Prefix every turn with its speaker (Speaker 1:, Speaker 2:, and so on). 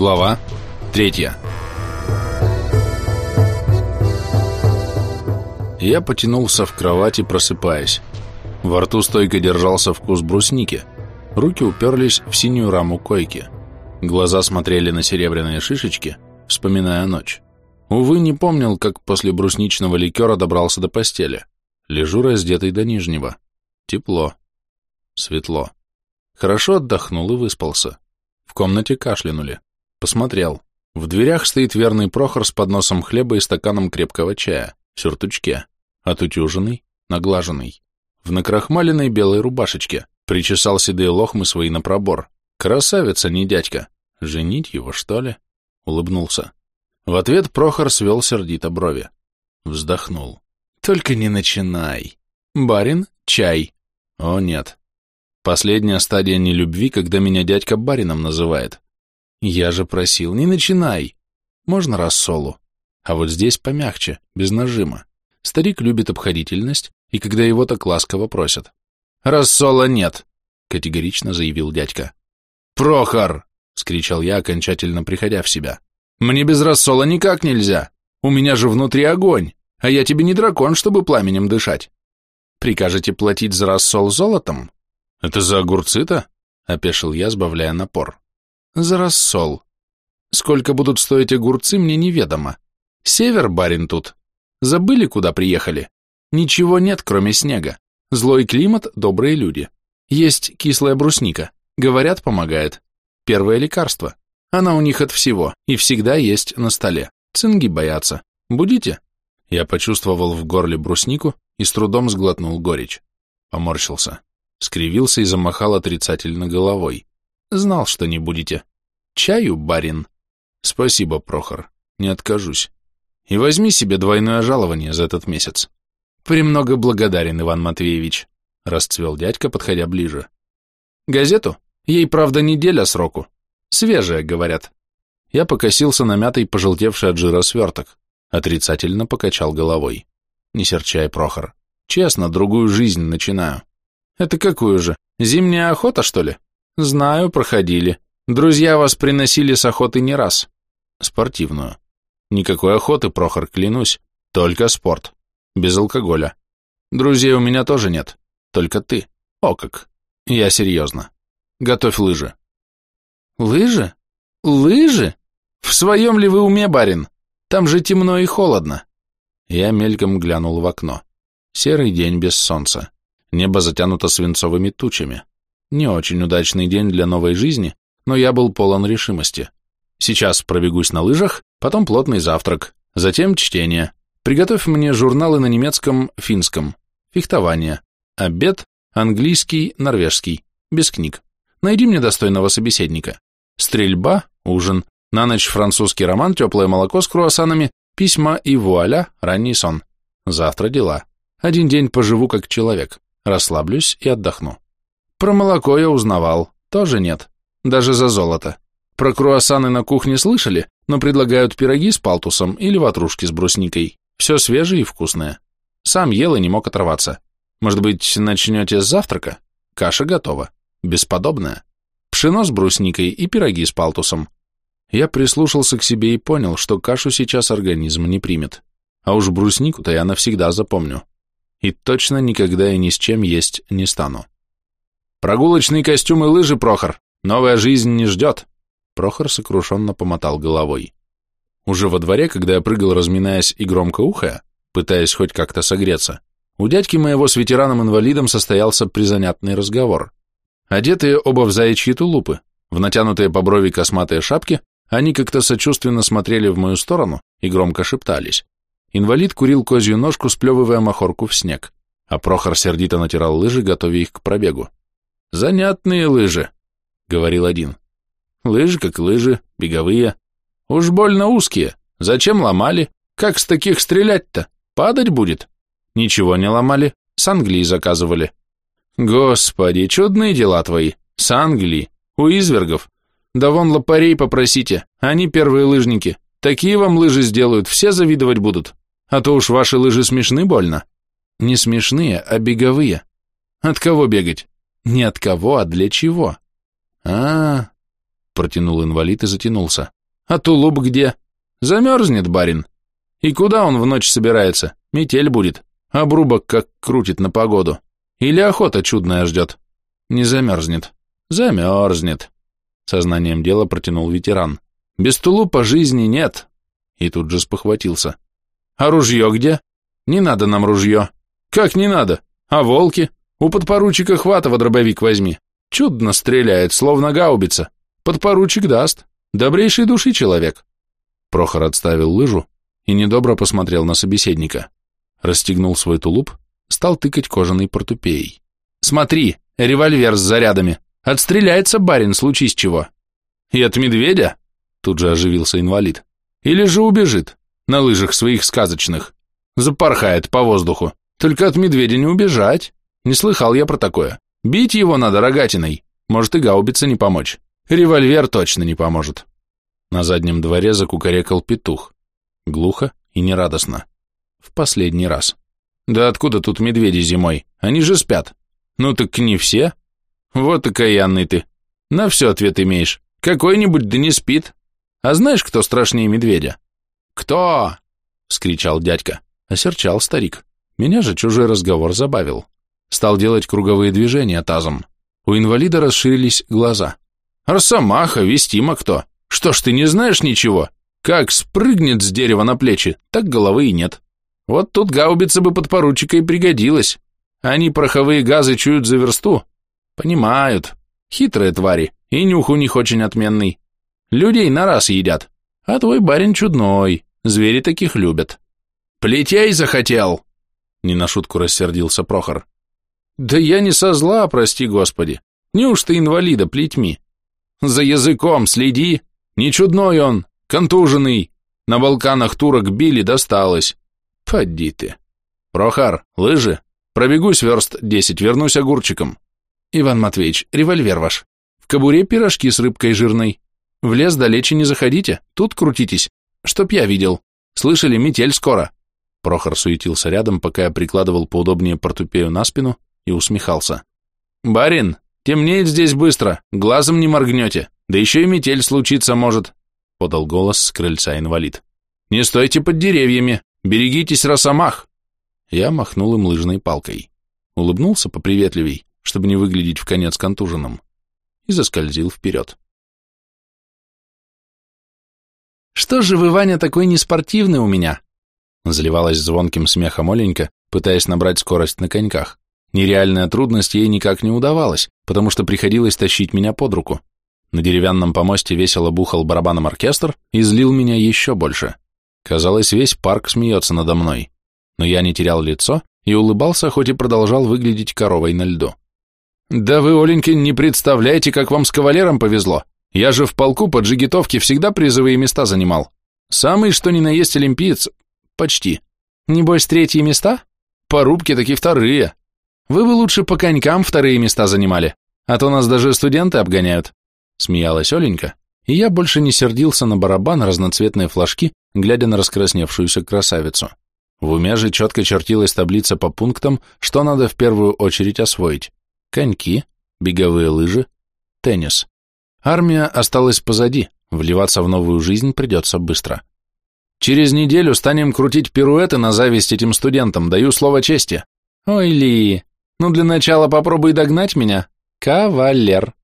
Speaker 1: Глава 3. Я потянулся в кровати, просыпаясь. Во рту стойко держался вкус брусники. Руки уперлись в синюю раму койки. Глаза смотрели на серебряные шишечки, вспоминая ночь. Увы, не помнил, как после брусничного ликера добрался до постели. Лежу раздетый до нижнего. Тепло. Светло. Хорошо отдохнул и выспался. В комнате кашлянули. Посмотрел. В дверях стоит верный Прохор с подносом хлеба и стаканом крепкого чая, в сюртучке, отутюженный, наглаженный. В накрахмаленной белой рубашечке. Причесал седые лохмы свои на пробор. Красавец, а не дядька. Женить его, что ли? Улыбнулся. В ответ Прохор свел сердито брови. Вздохнул. Только не начинай. Барин, чай. О, нет. Последняя стадия нелюбви, когда меня дядька барином называет. Я же просил, не начинай. Можно рассолу. А вот здесь помягче, без нажима. Старик любит обходительность, и когда его так ласково просят. «Рассола нет», — категорично заявил дядька. «Прохор!» — вскричал я, окончательно приходя в себя. «Мне без рассола никак нельзя. У меня же внутри огонь, а я тебе не дракон, чтобы пламенем дышать. Прикажете платить за рассол золотом?» «Это за огурцы-то?» — опешил я, сбавляя напор. «За рассол. Сколько будут стоить огурцы, мне неведомо. Север, барин, тут. Забыли, куда приехали? Ничего нет, кроме снега. Злой климат, добрые люди. Есть кислая брусника. Говорят, помогает. Первое лекарство. Она у них от всего, и всегда есть на столе. Цинги боятся. Будете?» Я почувствовал в горле бруснику и с трудом сглотнул горечь. Поморщился. Скривился и замахал отрицательно головой. Знал, что не будете. Чаю, барин? Спасибо, Прохор, не откажусь. И возьми себе двойное жалование за этот месяц. Премного благодарен, Иван Матвеевич, расцвел дядька, подходя ближе. Газету? Ей, правда, неделя сроку. Свежая, говорят. Я покосился на мятый, пожелтевший от жира сверток. Отрицательно покачал головой. Не серчай, Прохор. Честно, другую жизнь начинаю. Это какую же? Зимняя охота, что ли? Знаю, проходили. Друзья вас приносили с охоты не раз. Спортивную. Никакой охоты, Прохор, клянусь. Только спорт. Без алкоголя. Друзей у меня тоже нет. Только ты. О как. Я серьезно. Готовь лыжи. Лыжи? Лыжи? В своем ли вы уме, барин? Там же темно и холодно. Я мельком глянул в окно. Серый день без солнца. Небо затянуто свинцовыми тучами. Не очень удачный день для новой жизни, но я был полон решимости. Сейчас пробегусь на лыжах, потом плотный завтрак, затем чтение. Приготовь мне журналы на немецком, финском. Фехтование. Обед, английский, норвежский. Без книг. Найди мне достойного собеседника. Стрельба, ужин. На ночь французский роман, теплое молоко с круассанами, письма и вуаля, ранний сон. Завтра дела. Один день поживу как человек. Расслаблюсь и отдохну. Про молоко я узнавал. Тоже нет. Даже за золото. Про круассаны на кухне слышали, но предлагают пироги с палтусом или ватрушки с брусникой. Все свежее и вкусное. Сам ел и не мог оторваться. Может быть, начнете с завтрака? Каша готова. Бесподобная. Пшено с брусникой и пироги с палтусом. Я прислушался к себе и понял, что кашу сейчас организм не примет. А уж бруснику-то я навсегда запомню. И точно никогда и ни с чем есть не стану. «Прогулочный костюм и лыжи, Прохор! Новая жизнь не ждет!» Прохор сокрушенно помотал головой. Уже во дворе, когда я прыгал, разминаясь и громко ухая, пытаясь хоть как-то согреться, у дядьки моего с ветераном-инвалидом состоялся призанятный разговор. Одетые оба в заячьи тулупы, в натянутые по брови косматые шапки, они как-то сочувственно смотрели в мою сторону и громко шептались. Инвалид курил козью ножку, сплевывая махорку в снег, а Прохор сердито натирал лыжи, готовя их к пробегу. «Занятные лыжи», — говорил один. «Лыжи как лыжи, беговые. Уж больно узкие. Зачем ломали? Как с таких стрелять-то? Падать будет?» «Ничего не ломали, с Англии заказывали». «Господи, чудные дела твои. С Англии. У извергов. Да вон лопарей попросите, они первые лыжники. Такие вам лыжи сделают, все завидовать будут. А то уж ваши лыжи смешны больно». «Не смешные, а беговые». «От кого бегать?» «Не от кого, а для чего?» «А-а-а», протянул инвалид и затянулся.
Speaker 2: А тулуп где? Замерзнет, барин. И куда он в ночь собирается? Метель будет. Обрубок как крутит на погоду. Или охота чудная ждет. Не замерзнет. Замерзнет. Сознанием дела протянул ветеран. Без тулупа жизни нет. И тут же спохватился. А ружье где? Не надо нам ружье. Как не надо? А волки? У подпоручика Хватова дробовик возьми. Чудно стреляет, словно гаубица. Подпоручик даст. Добрейшей души человек. Прохор отставил лыжу и недобро посмотрел на собеседника. Расстегнул свой тулуп, стал тыкать кожаной портупеей. Смотри, револьвер с зарядами. Отстреляется барин, случись чего. И от медведя? Тут же оживился инвалид. Или же убежит на лыжах своих сказочных. Запорхает по воздуху. Только от медведя не убежать. Не слыхал я про такое. Бить его надо рогатиной. Может и гаубица не помочь. Револьвер точно не поможет. На заднем дворе закукарекал петух. Глухо и нерадостно. В последний раз. Да откуда тут медведи зимой? Они же спят. Ну так не все. Вот окаянный ты. На все ответ имеешь. Какой-нибудь да не спит. А знаешь, кто страшнее медведя? Кто? Вскричал дядька. Осерчал старик. Меня же чужой разговор забавил. Стал делать круговые движения тазом. У инвалида расширились глаза. Росомаха, вестимо кто. Что ж ты не знаешь ничего? Как спрыгнет с дерева на плечи, так головы и нет. Вот тут гаубица бы подпоручика и пригодилась. Они пороховые газы чуют за версту. Понимают. Хитрые твари, и нюх у них очень отменный. Людей на раз едят. А твой барин чудной, звери таких любят. Плетей захотел. Не на шутку рассердился Прохор. Да я не со зла, прости господи. Неужто инвалида плетьми? За языком следи. Не чудной он, контуженный. На Балканах турок били, досталось. Поди ты. Прохор, лыжи. Пробегусь верст 10, вернусь огурчиком. Иван Матвеевич, револьвер ваш. В кобуре пирожки с рыбкой жирной. В лес далече не заходите, тут крутитесь. Чтоб я видел. Слышали, метель скоро. Прохор суетился рядом, пока я прикладывал поудобнее портупею на спину и усмехался. Барин, темнеет здесь быстро, глазом не моргнете, да еще и метель случиться может, подал голос с крыльца инвалид. Не стойте под деревьями, берегитесь росомах. Я махнул им лыжной палкой. Улыбнулся поприветливей, чтобы не выглядеть вконец контуженным, и заскользил вперед. «Что же вы, Ваня, такой неспортивный у меня?» Заливалась звонким смехом Оленька, пытаясь набрать скорость на коньках. Нереальная трудность ей никак не удавалась, потому что приходилось тащить меня под руку. На деревянном помосте весело бухал барабаном оркестр и злил меня еще больше. Казалось, весь парк смеется надо мной. Но я не терял лицо и улыбался, хоть и продолжал выглядеть коровой на льду. «Да вы, Оленька, не представляете, как вам с кавалером повезло. Я же в полку по джигитовке всегда призовые места занимал. Самый что ни на есть олимпиец. Почти. Небось, третьи места? По рубке таки вторые. Вы бы лучше по конькам вторые места занимали, а то нас даже студенты обгоняют». Смеялась Оленька, и я больше не сердился на барабан, разноцветные флажки, глядя на раскрасневшуюся красавицу. В уме же четко чертилась таблица по пунктам, что надо в первую очередь освоить. Коньки, беговые лыжи, теннис. Армия осталась позади, вливаться в новую жизнь придется быстро. Через неделю станем крутить пируэты на зависть этим студентам, даю слово чести. Ой, Ли, ну для начала попробуй догнать меня, кавалер.